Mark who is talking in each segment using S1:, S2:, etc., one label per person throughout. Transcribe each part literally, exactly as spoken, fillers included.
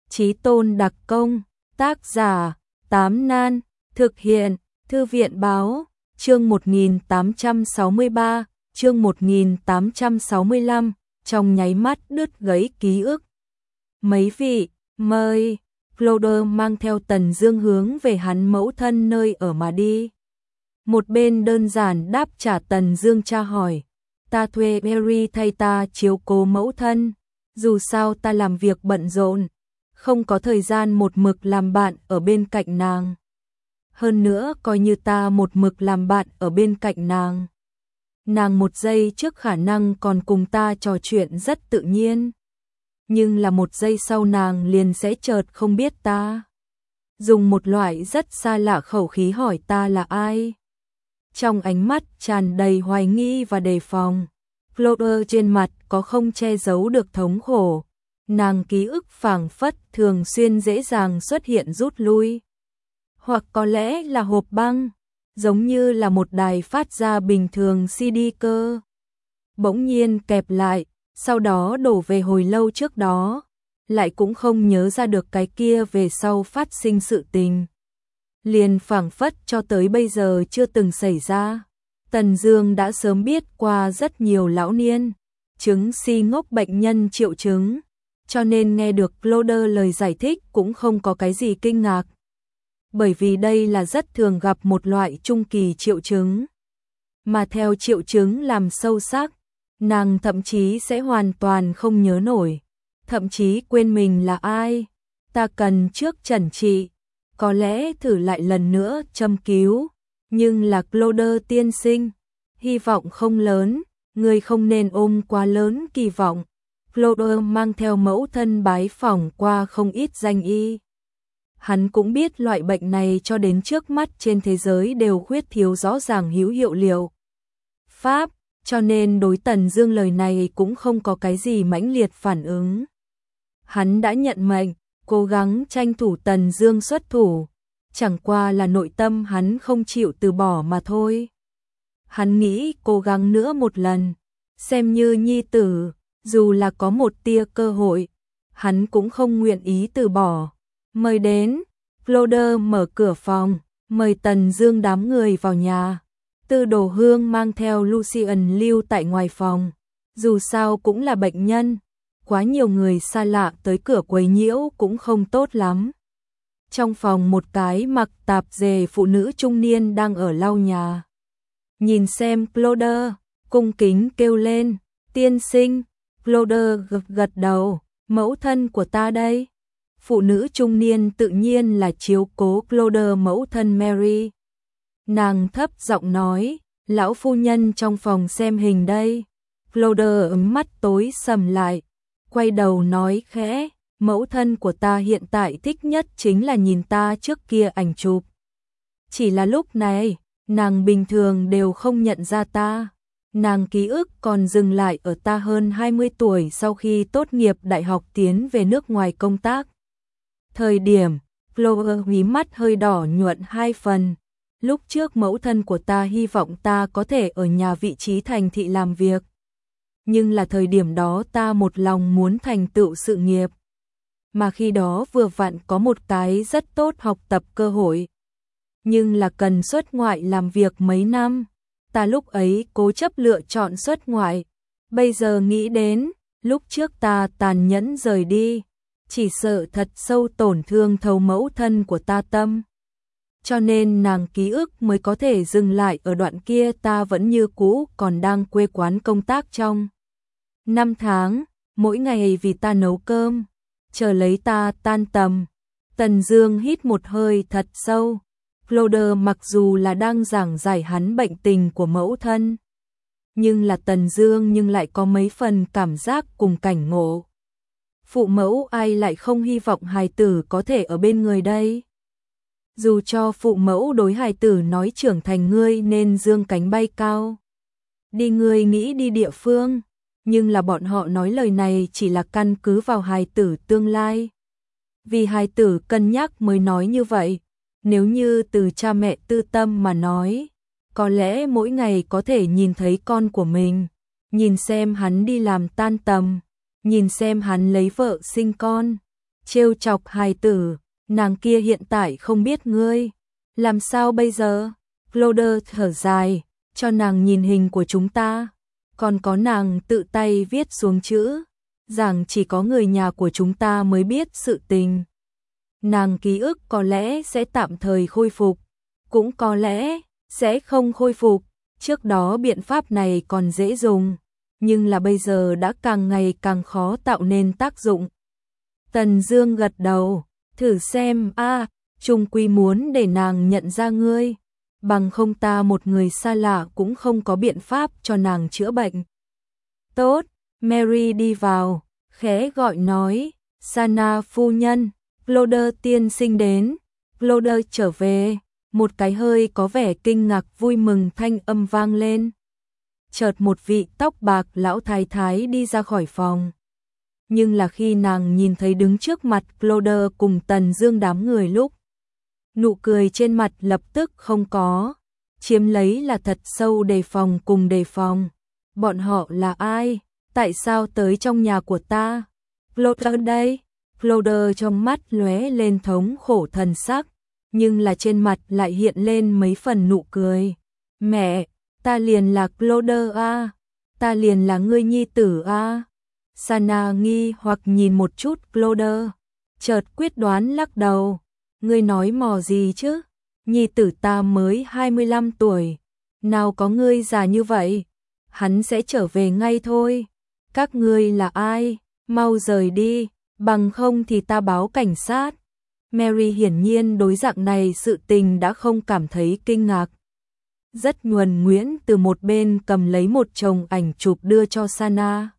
S1: Chí tôn đặc công, tác giả, Tám Nan, thực hiện, Thư viện báo, chương một nghìn tám trăm sáu mươi ba, chương một nghìn tám trăm sáu mươi lăm, trong nháy mắt đứt gãy ký ức. Mấy vị, mời, Claude mang theo Tần Dương hướng về hắn mẫu thân nơi ở mà đi. Một bên đơn giản đáp trả Tần Dương tra hỏi, ta thuê Harry thay ta chiếu cố mẫu thân, dù sao ta làm việc bận rộn, không có thời gian một mực làm bạn ở bên cạnh nàng. Hơn nữa coi như ta một mực làm bạn ở bên cạnh nàng, nàng một giây trước khả năng còn cùng ta trò chuyện rất tự nhiên, nhưng là một giây sau nàng liền sẽ chợt không biết ta. Dùng một loại rất xa lạ khẩu khí hỏi ta là ai. Trong ánh mắt tràn đầy hoài nghi và đề phòng, Claude trên mặt có không che giấu được thống khổ. Nàng ký ức phảng phất thường xuyên dễ dàng xuất hiện rút lui. Hoặc có lẽ là hộp băng, giống như là một đài phát ra bình thường xê đê cơ. Bỗng nhiên kẹp lại, sau đó đổ về hồi lâu trước đó, lại cũng không nhớ ra được cái kia về sau phát sinh sự tình. Liền phảng phất cho tới bây giờ chưa từng xảy ra. Tần Dương đã sớm biết qua rất nhiều lão niên chứng si ngốc bệnh nhân triệu chứng, cho nên nghe được Claude lời giải thích cũng không có cái gì kinh ngạc. Bởi vì đây là rất thường gặp một loại trung kỳ triệu chứng, mà theo triệu chứng làm sâu sắc, nàng thậm chí sẽ hoàn toàn không nhớ nổi, thậm chí quên mình là ai. Ta cần trước chẩn trị, có lẽ thử lại lần nữa châm cứu, nhưng là Claude tiên sinh, hy vọng không lớn, người không nên ôm quá lớn kỳ vọng. Claude mang theo mẫu thân bái phỏng qua không ít danh y. Hắn cũng biết loại bệnh này cho đến trước mắt trên thế giới đều khuyết thiếu rõ ràng hữu hiệu liệu pháp, cho nên đối Tần Dương lời này cũng không có cái gì mãnh liệt phản ứng. Hắn đã nhận mệnh, cố gắng tranh thủ Tần Dương xuất thủ, chẳng qua là nội tâm hắn không chịu từ bỏ mà thôi. Hắn nghĩ cố gắng nữa một lần, xem như nhi tử, dù là có một tia cơ hội, hắn cũng không nguyện ý từ bỏ. Mời đến, Claude mở cửa phòng, mời Tần Dương đám người vào nhà. Tư Đồ Hương mang theo Lucian lưu tại ngoài phòng, dù sao cũng là bệnh nhân, quá nhiều người xa lạ tới cửa quấy nhiễu cũng không tốt lắm. Trong phòng một cái mặc tạp dề phụ nữ trung niên đang ở lau nhà. Nhìn xem Claude, cung kính kêu lên, tiên sinh. Claude gật gật đầu, mẫu thân của ta đây. Phụ nữ trung niên tự nhiên là chiếu cố Claude mẫu thân Mary. Nàng thấp giọng nói, lão phu nhân trong phòng xem hình đây. Claude ấm mắt tối sầm lại, quay đầu nói khẽ, mẫu thân của ta hiện tại thích nhất chính là nhìn ta trước kia ảnh chụp. Chỉ là lúc này, nàng bình thường đều không nhận ra ta. Nàng ký ức còn dừng lại ở ta hơn hai mươi tuổi sau khi tốt nghiệp đại học tiến về nước ngoài công tác. Thời điểm, Claude hí mắt hơi đỏ nhuận hai phần. Lúc trước mẫu thân của ta hy vọng ta có thể ở nhà vị trí thành thị làm việc. Nhưng là thời điểm đó ta một lòng muốn thành tựu sự nghiệp. Mà khi đó vừa vặn có một cái rất tốt học tập cơ hội. Nhưng là cần xuất ngoại làm việc mấy năm. Ta lúc ấy cố chấp lựa chọn xuất ngoại. Bây giờ nghĩ đến, lúc trước ta tàn nhẫn rời đi, chỉ sợ thật sâu tổn thương thấu mẫu thân của ta tâm. Cho nên nàng ký ức mới có thể dừng lại ở đoạn kia ta vẫn như cũ còn đang quê quán công tác trong năm tháng, mỗi ngày vì ta nấu cơm, chờ lấy ta tan tầm. Tần Dương hít một hơi thật sâu. Claude mặc dù là đang giảng giải hắn bệnh tình của mẫu thân, nhưng là Tần Dương nhưng lại có mấy phần cảm giác cùng cảnh ngộ. Phụ mẫu ai lại không hy vọng hài tử có thể ở bên người đây? Dù cho phụ mẫu đối hài tử nói trưởng thành ngươi nên dương cánh bay cao, đi ngươi nghĩ đi địa phương, nhưng là bọn họ nói lời này chỉ là căn cứ vào hài tử tương lai. Vì hài tử cân nhắc mới nói như vậy. Nếu như từ cha mẹ tư tâm mà nói, có lẽ mỗi ngày có thể nhìn thấy con của mình, nhìn xem hắn đi làm tan tầm, nhìn xem hắn lấy vợ sinh con, trêu chọc hài tử, nàng kia hiện tại không biết ngươi. Làm sao bây giờ? Cloder thở dài, cho nàng nhìn hình của chúng ta. Còn có nàng tự tay viết xuống chữ, rằng chỉ có người nhà của chúng ta mới biết sự tình. Nàng ký ức có lẽ sẽ tạm thời khôi phục, cũng có lẽ sẽ không khôi phục. Trước đó biện pháp này còn dễ dùng, nhưng là bây giờ đã càng ngày càng khó tạo nên tác dụng. Tần Dương gật đầu, thử xem a, à, chung quy muốn để nàng nhận ra ngươi, bằng không ta một người xa lạ cũng không có biện pháp cho nàng chữa bệnh. Tốt, Mary đi vào, khẽ gọi nói, Sana phu nhân, Cloder tiên sinh đến. Cloder trở về, một cái hơi có vẻ kinh ngạc vui mừng thanh âm vang lên. Chợt một vị tóc bạc lão thái thái đi ra khỏi phòng. Nhưng là khi nàng nhìn thấy đứng trước mặt Cloder cùng Tần Dương đám người lúc, nụ cười trên mặt lập tức không có, chiếm lấy là thật sâu đề phòng cùng đề phòng. Bọn họ là ai? Tại sao tới trong nhà của ta? Cloder đây? Cloder trong mắt lóe lên thống khổ thần sắc, nhưng là trên mặt lại hiện lên mấy phần nụ cười. Mẹ, ta liền là Cloder a, ta liền là ngươi nhi tử a. Sana nghi hoặc nhìn một chút Cloder, chợt quyết đoán lắc đầu. Ngươi nói mò gì chứ? Nhi tử ta mới hai mươi lăm tuổi, nào có ngươi già như vậy? Hắn sẽ trở về ngay thôi. Các ngươi là ai? Mau rời đi, bằng không thì ta báo cảnh sát. Mary hiển nhiên đối dạng này sự tình đã không cảm thấy kinh ngạc. Rất nhuần nhuyễn từ một bên cầm lấy một chồng ảnh chụp đưa cho Sana.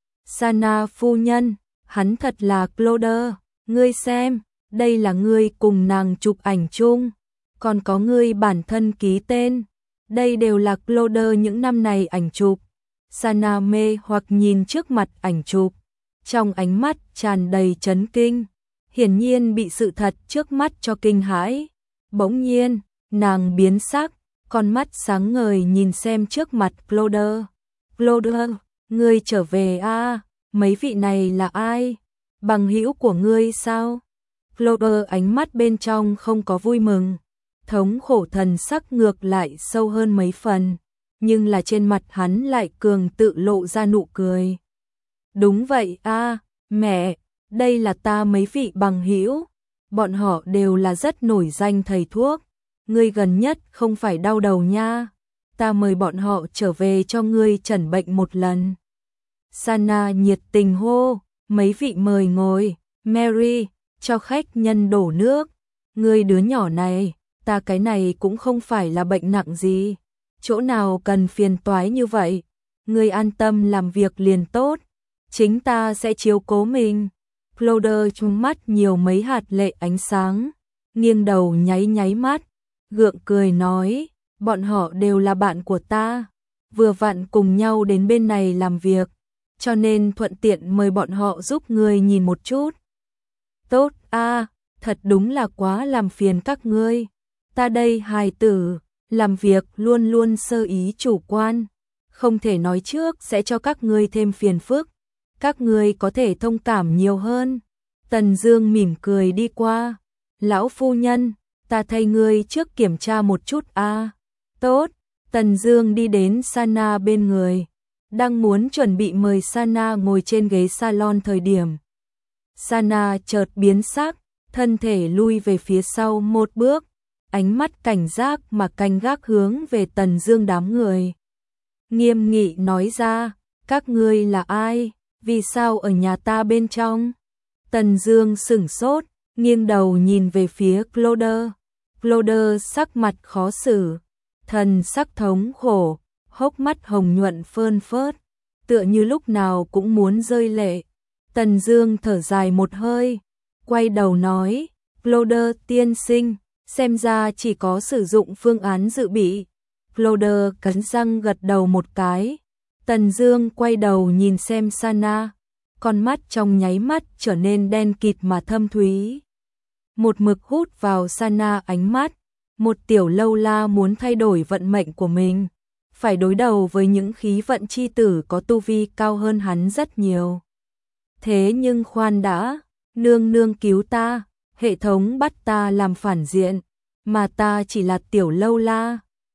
S1: Sana phu nhân, hắn thật là Cloder, ngươi xem, đây là ngươi cùng nàng chụp ảnh chung, còn có ngươi bản thân ký tên, đây đều là Cloder những năm này ảnh chụp. Sana mê hoặc nhìn trước mặt ảnh chụp, trong ánh mắt tràn đầy chấn kinh, hiển nhiên bị sự thật trước mắt cho kinh hãi. Bỗng nhiên, nàng biến sắc, con mắt sáng ngời nhìn xem trước mặt Cloder. Cloder, ngươi trở về a, à, mấy vị này là ai? Bằng hữu của ngươi sao? Cloder ánh mắt bên trong không có vui mừng, thống khổ thần sắc ngược lại sâu hơn mấy phần, nhưng là trên mặt hắn lại cường tự lộ ra nụ cười. Đúng vậy a, à, mẹ, đây là ta mấy vị bằng hữu, bọn họ đều là rất nổi danh thầy thuốc, ngươi gần nhất không phải đau đầu nha, ta mời bọn họ trở về cho ngươi chẩn bệnh một lần. Sana nhiệt tình hô, mấy vị mời ngồi. Mary, cho khách nhân đổ nước. Ngươi đứa nhỏ này, ta cái này cũng không phải là bệnh nặng gì, chỗ nào cần phiền toái như vậy, ngươi an tâm làm việc liền tốt, chính ta sẽ chiếu cố mình. Cloder trong mắt nhiều mấy hạt lệ ánh sáng, nghiêng đầu nháy nháy mắt, gượng cười nói, bọn họ đều là bạn của ta, vừa vặn cùng nhau đến bên này làm việc, cho nên thuận tiện mời bọn họ giúp ngươi nhìn một chút. Tốt a, à, thật đúng là quá làm phiền các ngươi, ta đây hài tử, làm việc luôn luôn sơ ý chủ quan, không thể nói trước sẽ cho các ngươi thêm phiền phức, các ngươi có thể thông cảm nhiều hơn. Tần Dương mỉm cười đi qua, lão phu nhân, ta thay ngươi trước kiểm tra một chút a. À. Tốt, Tần Dương đi đến Sana bên người, đang muốn chuẩn bị mời Sana ngồi trên ghế salon thời điểm. Sana chợt biến sắc, thân thể lui về phía sau một bước, ánh mắt cảnh giác mà canh gác hướng về Tần Dương đám người. Nghiêm nghị nói ra, các ngươi là ai, vì sao ở nhà ta bên trong? Tần Dương sững sốt, nghiêng đầu nhìn về phía Cloder. Cloder sắc mặt khó xử, thần sắc thống khổ, hốc mắt hồng nhuận phơn phớt, tựa như lúc nào cũng muốn rơi lệ. Tần Dương thở dài một hơi, quay đầu nói, Cloder tiên sinh, xem ra chỉ có sử dụng phương án dự bị. Cloder cắn răng gật đầu một cái. Tần Dương quay đầu nhìn xem Sana, con mắt trong nháy mắt trở nên đen kịt mà thâm thúy. Một mực hút vào Sana ánh mắt, một tiểu lâu la muốn thay đổi vận mệnh của mình, phải đối đầu với những khí vận chi tử có tu vi cao hơn hắn rất nhiều. Thế nhưng khoan đã, Nương nương cứu ta, hệ thống bắt ta làm phản diện, mà ta chỉ là tiểu lâu la.